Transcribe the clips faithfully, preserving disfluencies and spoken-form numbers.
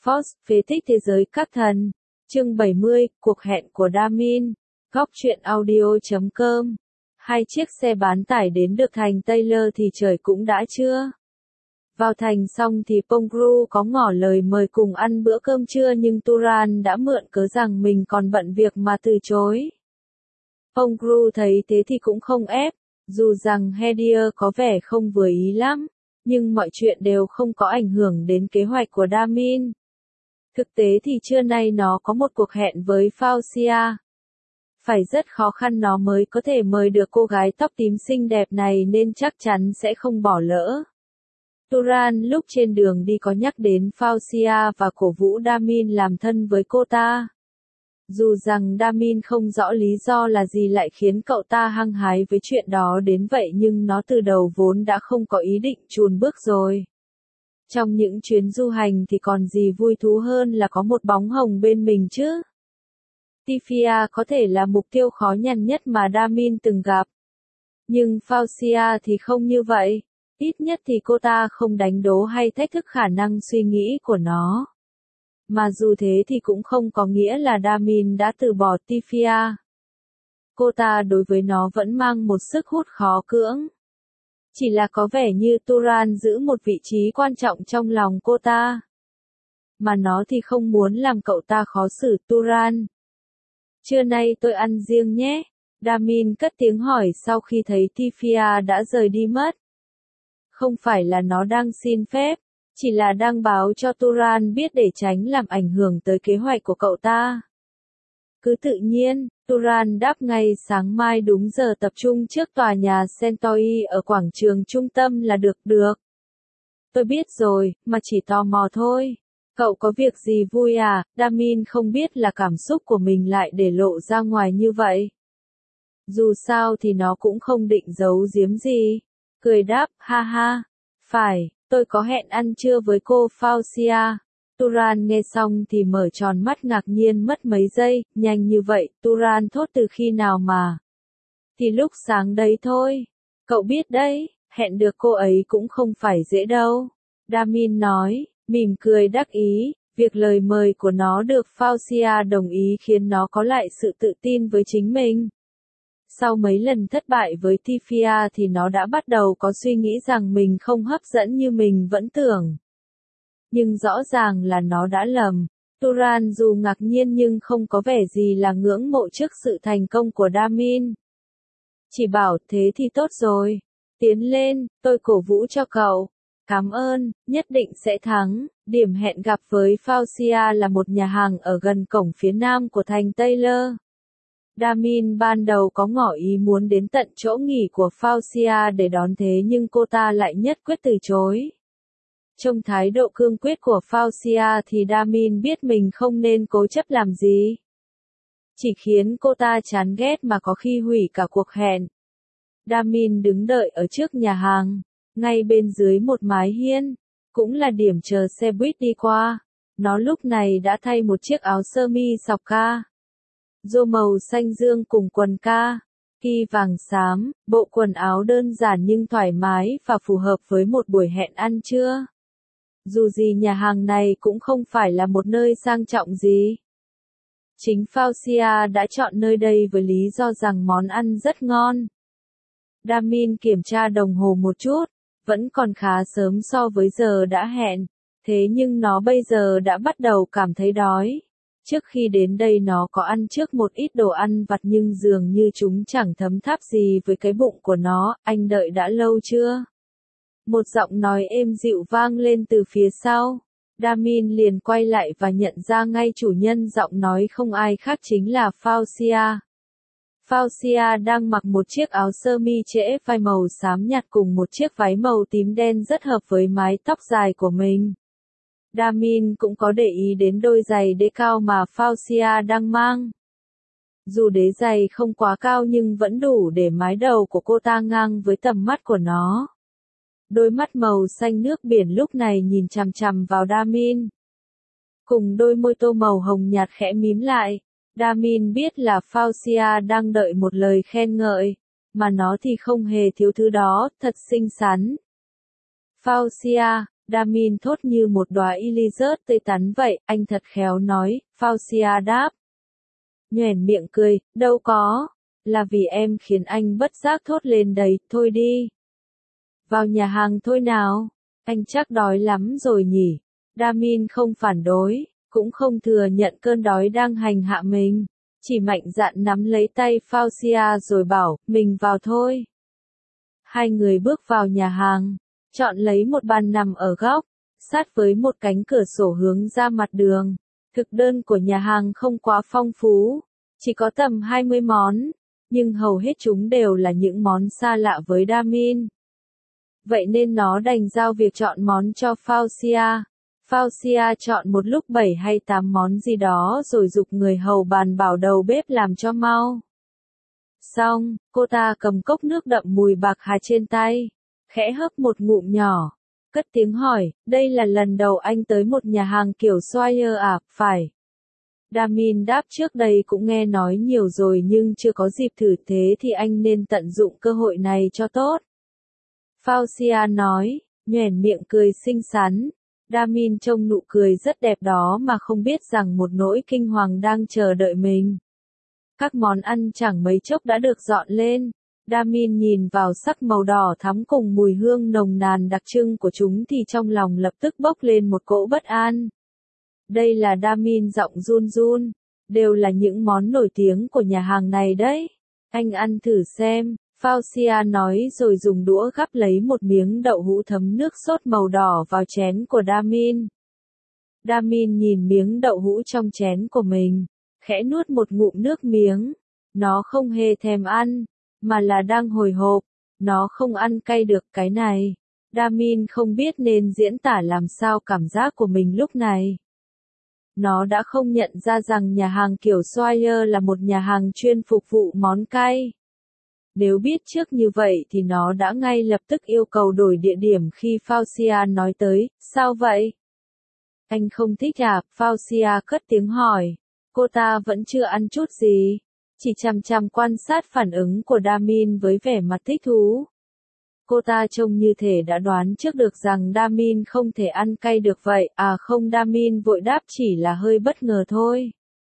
Force, phế tích thế giới các thần. Chương bảy mươi, cuộc hẹn của Damin. Góc truyện audio chấm com. Hai chiếc xe bán tải đến được thành Taylor thì trời cũng đã trưa. Vào thành xong thì Pongru có ngỏ lời mời cùng ăn bữa cơm trưa nhưng Turan đã mượn cớ rằng mình còn bận việc mà từ chối. Pongru thấy thế thì cũng không ép, dù rằng Hedier có vẻ không vừa ý lắm, nhưng mọi chuyện đều không có ảnh hưởng đến kế hoạch của Damin. Thực tế thì trưa nay nó có một cuộc hẹn với Faucia. Phải rất khó khăn nó mới có thể mời được cô gái tóc tím xinh đẹp này nên chắc chắn sẽ không bỏ lỡ. Turan lúc trên đường đi có nhắc đến Faucia và cổ vũ Damin làm thân với cô ta. Dù rằng Damin không rõ lý do là gì lại khiến cậu ta hăng hái với chuyện đó đến vậy nhưng nó từ đầu vốn đã không có ý định chùn bước rồi. Trong những chuyến du hành thì còn gì vui thú hơn là có một bóng hồng bên mình chứ. Tifia có thể là mục tiêu khó nhằn nhất mà Damin từng gặp. Nhưng Faucia thì không như vậy. Ít nhất thì cô ta không đánh đố hay thách thức khả năng suy nghĩ của nó. Mà dù thế thì cũng không có nghĩa là Damin đã từ bỏ Tifia. Cô ta đối với nó vẫn mang một sức hút khó cưỡng. Chỉ là có vẻ như Turan giữ một vị trí quan trọng trong lòng cô ta. Mà nó thì không muốn làm cậu ta khó xử Turan. Trưa nay tôi ăn riêng nhé. Damin cất tiếng hỏi sau khi thấy Tifia đã rời đi mất. Không phải là nó đang xin phép, chỉ là đang báo cho Turan biết để tránh làm ảnh hưởng tới kế hoạch của cậu ta. Cứ tự nhiên, Turan đáp ngay sáng mai đúng giờ tập trung trước tòa nhà Centauri ở quảng trường trung tâm là được được. Tôi biết rồi, mà chỉ tò mò thôi. Cậu có việc gì vui à? Damin không biết là cảm xúc của mình lại để lộ ra ngoài như vậy. Dù sao thì nó cũng không định giấu giếm gì. Cười đáp, ha ha. Phải, tôi có hẹn ăn trưa với cô Faucia. Turan nghe xong thì mở tròn mắt ngạc nhiên mất mấy giây, nhanh như vậy, Turan thốt từ khi nào mà. Thì lúc sáng đấy thôi. Cậu biết đấy, hẹn được cô ấy cũng không phải dễ đâu. Damin nói, mỉm cười đắc ý, việc lời mời của nó được Faucia đồng ý khiến nó có lại sự tự tin với chính mình. Sau mấy lần thất bại với Tifia thì nó đã bắt đầu có suy nghĩ rằng mình không hấp dẫn như mình vẫn tưởng. Nhưng rõ ràng là nó đã lầm. Turan dù ngạc nhiên nhưng không có vẻ gì là ngưỡng mộ trước sự thành công của Damin. Chỉ bảo thế thì tốt rồi. Tiến lên, tôi cổ vũ cho cậu. Cảm ơn, nhất định sẽ thắng. Điểm hẹn gặp với Faucia là một nhà hàng ở gần cổng phía nam của thành Taylor. Damin ban đầu có ngỏ ý muốn đến tận chỗ nghỉ của Faucia để đón thế nhưng cô ta lại nhất quyết từ chối. Trong thái độ cương quyết của Faucia thì Damin biết mình không nên cố chấp làm gì. Chỉ khiến cô ta chán ghét mà có khi hủy cả cuộc hẹn. Damin đứng đợi ở trước nhà hàng, ngay bên dưới một mái hiên, cũng là điểm chờ xe buýt đi qua. Nó lúc này đã thay một chiếc áo sơ mi sọc ca. Rô màu xanh dương cùng quần ca, ki vàng xám, bộ quần áo đơn giản nhưng thoải mái và phù hợp với một buổi hẹn ăn trưa. Dù gì nhà hàng này cũng không phải là một nơi sang trọng gì. Chính Faucia đã chọn nơi đây với lý do rằng món ăn rất ngon. Damin kiểm tra đồng hồ một chút, vẫn còn khá sớm so với giờ đã hẹn, thế nhưng nó bây giờ đã bắt đầu cảm thấy đói. Trước khi đến đây nó có ăn trước một ít đồ ăn vặt nhưng dường như chúng chẳng thấm tháp gì với cái bụng của nó. Anh đợi đã lâu chưa? Một giọng nói êm dịu vang lên từ phía sau. Damin liền quay lại và nhận ra ngay chủ nhân giọng nói không ai khác chính là Faucia. Faucia đang mặc một chiếc áo sơ mi trễ vai màu xám nhạt cùng một chiếc váy màu tím đen rất hợp với mái tóc dài của mình. Damin cũng có để ý đến đôi giày đế cao mà Faucia đang mang. Dù đế giày không quá cao nhưng vẫn đủ để mái đầu của cô ta ngang với tầm mắt của nó. Đôi mắt màu xanh nước biển lúc này nhìn chằm chằm vào Damin. Cùng đôi môi tô màu hồng nhạt khẽ mím lại, Damin biết là Faucia đang đợi một lời khen ngợi, mà nó thì không hề thiếu thứ đó, thật xinh xắn. Faucia, Damin thốt như một đóa y rớt tươi tắn vậy, anh thật khéo nói, Fausia đáp. Nhoẻn miệng cười, đâu có, là vì em khiến anh bất giác thốt lên đấy, thôi đi. Vào nhà hàng thôi nào, anh chắc đói lắm rồi nhỉ. Damin không phản đối, cũng không thừa nhận cơn đói đang hành hạ mình, chỉ mạnh dạn nắm lấy tay Fausia rồi bảo, mình vào thôi. Hai người bước vào nhà hàng, chọn lấy một bàn nằm ở góc, sát với một cánh cửa sổ hướng ra mặt đường. Thực đơn của nhà hàng không quá phong phú, chỉ có tầm hai mươi món, nhưng hầu hết chúng đều là những món xa lạ với Damin. Vậy nên nó đành giao việc chọn món cho Fausia. Fausia chọn một lúc bảy hay tám món gì đó rồi giục người hầu bàn bảo đầu bếp làm cho mau. Xong, cô ta cầm cốc nước đậm mùi bạc hà trên tay, khẽ hớp một ngụm nhỏ, cất tiếng hỏi, đây là lần đầu anh tới một nhà hàng kiểu Swire à, phải? Damin đáp trước đây cũng nghe nói nhiều rồi nhưng chưa có dịp thử, thế thì anh nên tận dụng cơ hội này cho tốt. Fausia nói, nhoẻn miệng cười xinh xắn. Damin trông nụ cười rất đẹp đó mà không biết rằng một nỗi kinh hoàng đang chờ đợi mình. Các món ăn chẳng mấy chốc đã được dọn lên. Damin nhìn vào sắc màu đỏ thắm cùng mùi hương nồng nàn đặc trưng của chúng thì trong lòng lập tức bốc lên một cỗ bất an. Đây là Damin giọng run run, đều là những món nổi tiếng của nhà hàng này đấy. Anh ăn thử xem, Fausia nói rồi dùng đũa gắp lấy một miếng đậu hũ thấm nước sốt màu đỏ vào chén của Damin. Damin nhìn miếng đậu hũ trong chén của mình, khẽ nuốt một ngụm nước miếng. Nó không hề thèm ăn, mà là đang hồi hộp. Nó không ăn cay được cái này. Damin không biết nên diễn tả làm sao cảm giác của mình lúc này. Nó đã không nhận ra rằng nhà hàng kiểu Swire là một nhà hàng chuyên phục vụ món cay. Nếu biết trước như vậy thì nó đã ngay lập tức yêu cầu đổi địa điểm khi Fausia nói tới, sao vậy? Anh không thích à? Fausia cất tiếng hỏi. Cô ta vẫn chưa ăn chút gì, chỉ chằm chằm quan sát phản ứng của Damin với vẻ mặt thích thú. Cô ta trông như thể đã đoán trước được rằng Damin không thể ăn cay được vậy, à không, Damin vội đáp, chỉ là hơi bất ngờ thôi.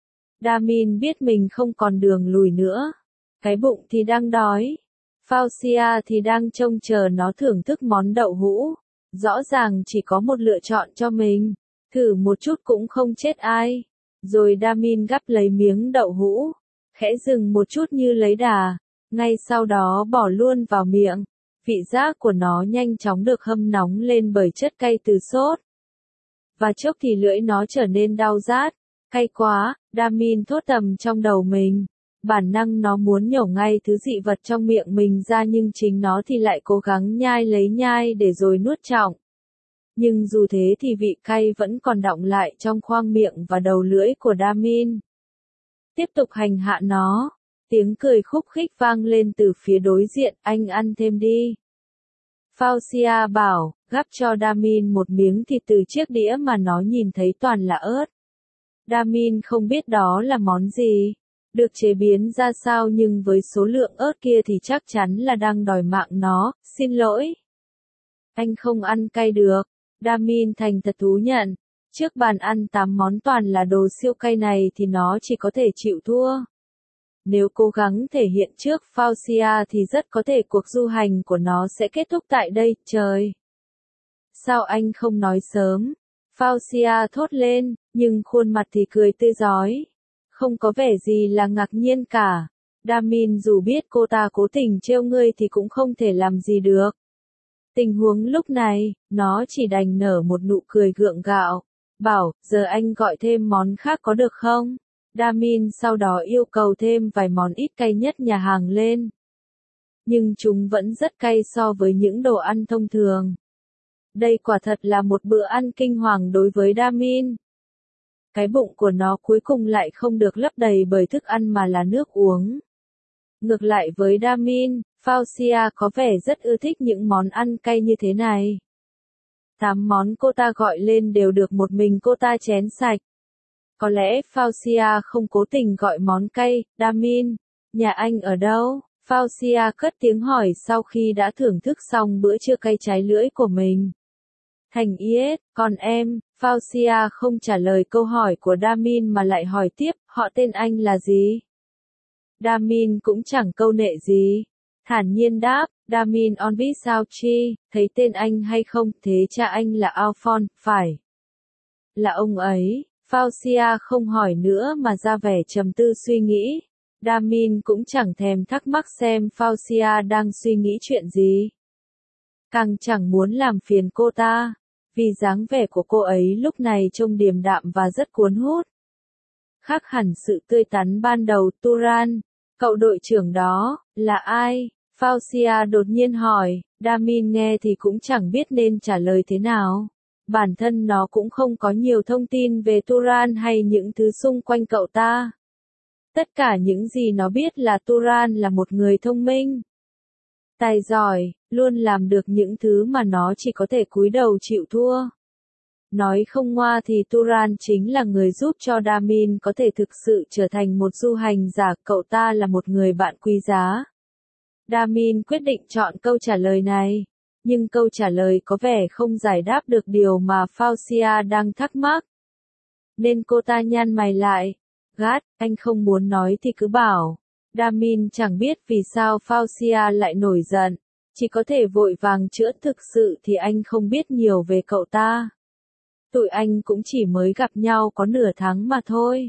Damin biết mình không còn đường lùi nữa. Cái bụng thì đang đói. Fausia thì đang trông chờ nó thưởng thức món đậu hũ. Rõ ràng chỉ có một lựa chọn cho mình. Thử một chút cũng không chết ai. Rồi Damin gắp lấy miếng đậu hũ. Khẽ dừng một chút như lấy đà. Ngay sau đó bỏ luôn vào miệng. Vị giác của nó nhanh chóng được hâm nóng lên bởi chất cay từ sốt. Và chốc thì lưỡi nó trở nên đau rát. Cay quá, Damin thốt thầm trong đầu mình. Bản năng nó muốn nhổ ngay thứ dị vật trong miệng mình ra nhưng chính nó thì lại cố gắng nhai lấy nhai để rồi nuốt trọng. Nhưng dù thế thì vị cay vẫn còn đọng lại trong khoang miệng và đầu lưỡi của Damin. Tiếp tục hành hạ nó. Tiếng cười khúc khích vang lên từ phía đối diện, anh ăn thêm đi. Fausia bảo, gắp cho Damin một miếng thịt từ chiếc đĩa mà nó nhìn thấy toàn là ớt. Damin không biết đó là món gì, được chế biến ra sao nhưng với số lượng ớt kia thì chắc chắn là đang đòi mạng nó, xin lỗi. Anh không ăn cay được, Damin thành thật thú nhận. Trước bàn ăn tám món toàn là đồ siêu cay này thì nó chỉ có thể chịu thua. Nếu cố gắng thể hiện trước Fausia thì rất có thể cuộc du hành của nó sẽ kết thúc tại đây, trời. Sao anh không nói sớm? Fausia thốt lên, nhưng khuôn mặt thì cười tươi rói. Không có vẻ gì là ngạc nhiên cả. Damin dù biết cô ta cố tình trêu ngươi thì cũng không thể làm gì được. Tình huống lúc này, nó chỉ đành nở một nụ cười gượng gạo. Bảo, giờ anh gọi thêm món khác có được không? Damin sau đó yêu cầu thêm vài món ít cay nhất nhà hàng lên. Nhưng chúng vẫn rất cay so với những đồ ăn thông thường. Đây quả thật là một bữa ăn kinh hoàng đối với Damin. Cái bụng của nó cuối cùng lại không được lấp đầy bởi thức ăn mà là nước uống. Ngược lại với Damin, Fausia có vẻ rất ưa thích những món ăn cay như thế này. Tám món cô ta gọi lên đều được một mình cô ta chén sạch. Có lẽ Fausia không cố tình gọi món cay. Damin, nhà anh ở đâu? Fausia cất tiếng hỏi sau khi đã thưởng thức xong bữa trưa cay trái lưỡi của mình. Thành Yết, còn em, Fausia không trả lời câu hỏi của Damin mà lại hỏi tiếp, họ tên anh là gì? Damin cũng chẳng câu nệ gì. Thản nhiên đáp, Damin on biết sao chi, thấy tên anh hay không, thế cha anh là Alphonse, phải. Là ông ấy, Fausia không hỏi nữa mà ra vẻ trầm tư suy nghĩ. Damin cũng chẳng thèm thắc mắc xem Fausia đang suy nghĩ chuyện gì. Càng chẳng muốn làm phiền cô ta, vì dáng vẻ của cô ấy lúc này trông điềm đạm và rất cuốn hút. Khác hẳn sự tươi tắn ban đầu. Turan, cậu đội trưởng đó, là ai? Fausia đột nhiên hỏi, Damin nghe thì cũng chẳng biết nên trả lời thế nào. Bản thân nó cũng không có nhiều thông tin về Turan hay những thứ xung quanh cậu ta. Tất cả những gì nó biết là Turan là một người thông minh, tài giỏi, luôn làm được những thứ mà nó chỉ có thể cúi đầu chịu thua. Nói không ngoa thì Turan chính là người giúp cho Damin có thể thực sự trở thành một du hành giả, cậu ta là một người bạn quý giá. Damin quyết định chọn câu trả lời này, nhưng câu trả lời có vẻ không giải đáp được điều mà Fausia đang thắc mắc. Nên cô ta nhăn mày lại, gắt, anh không muốn nói thì cứ bảo. Damin chẳng biết vì sao Fausia lại nổi giận, chỉ có thể vội vàng chữa, thực sự thì anh không biết nhiều về cậu ta. Tụi anh cũng chỉ mới gặp nhau có nửa tháng mà thôi.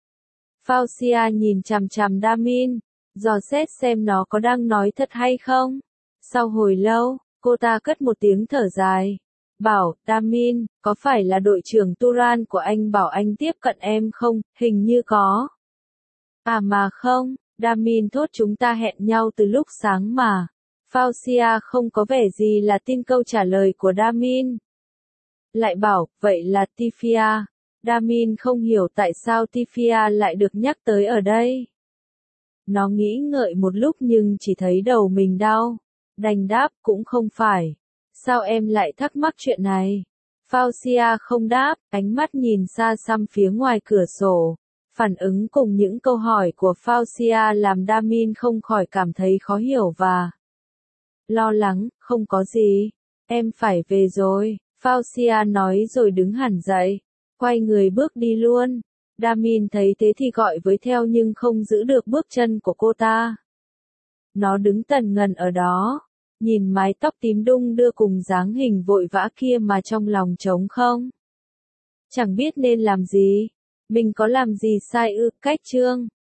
Fausia nhìn chằm chằm Damin, dò xét xem nó có đang nói thật hay không. Sau hồi lâu, cô ta cất một tiếng thở dài, bảo, Damin, có phải là đội trưởng Turan của anh bảo anh tiếp cận em không? Hình như có. À mà không, Damin thốt, chúng ta hẹn nhau từ lúc sáng mà. Fausia không có vẻ gì là tin câu trả lời của Damin. Lại bảo, vậy là Tifia. Damin không hiểu tại sao Tifia lại được nhắc tới ở đây. Nó nghĩ ngợi một lúc nhưng chỉ thấy đầu mình đau. Đành đáp, cũng không phải. Sao em lại thắc mắc chuyện này? Fausia không đáp, ánh mắt nhìn xa xăm phía ngoài cửa sổ. Phản ứng cùng những câu hỏi của Fausia làm Damin không khỏi cảm thấy khó hiểu và lo lắng. Không có gì, em phải về rồi, Fausia nói rồi đứng hẳn dậy, quay người bước đi luôn. Damin thấy thế thì gọi với theo nhưng không giữ được bước chân của cô ta. Nó đứng tần ngần ở đó, nhìn mái tóc tím đung đưa cùng dáng hình vội vã kia mà trong lòng trống không. Chẳng biết nên làm gì. Mình có làm gì sai ư? Cách chương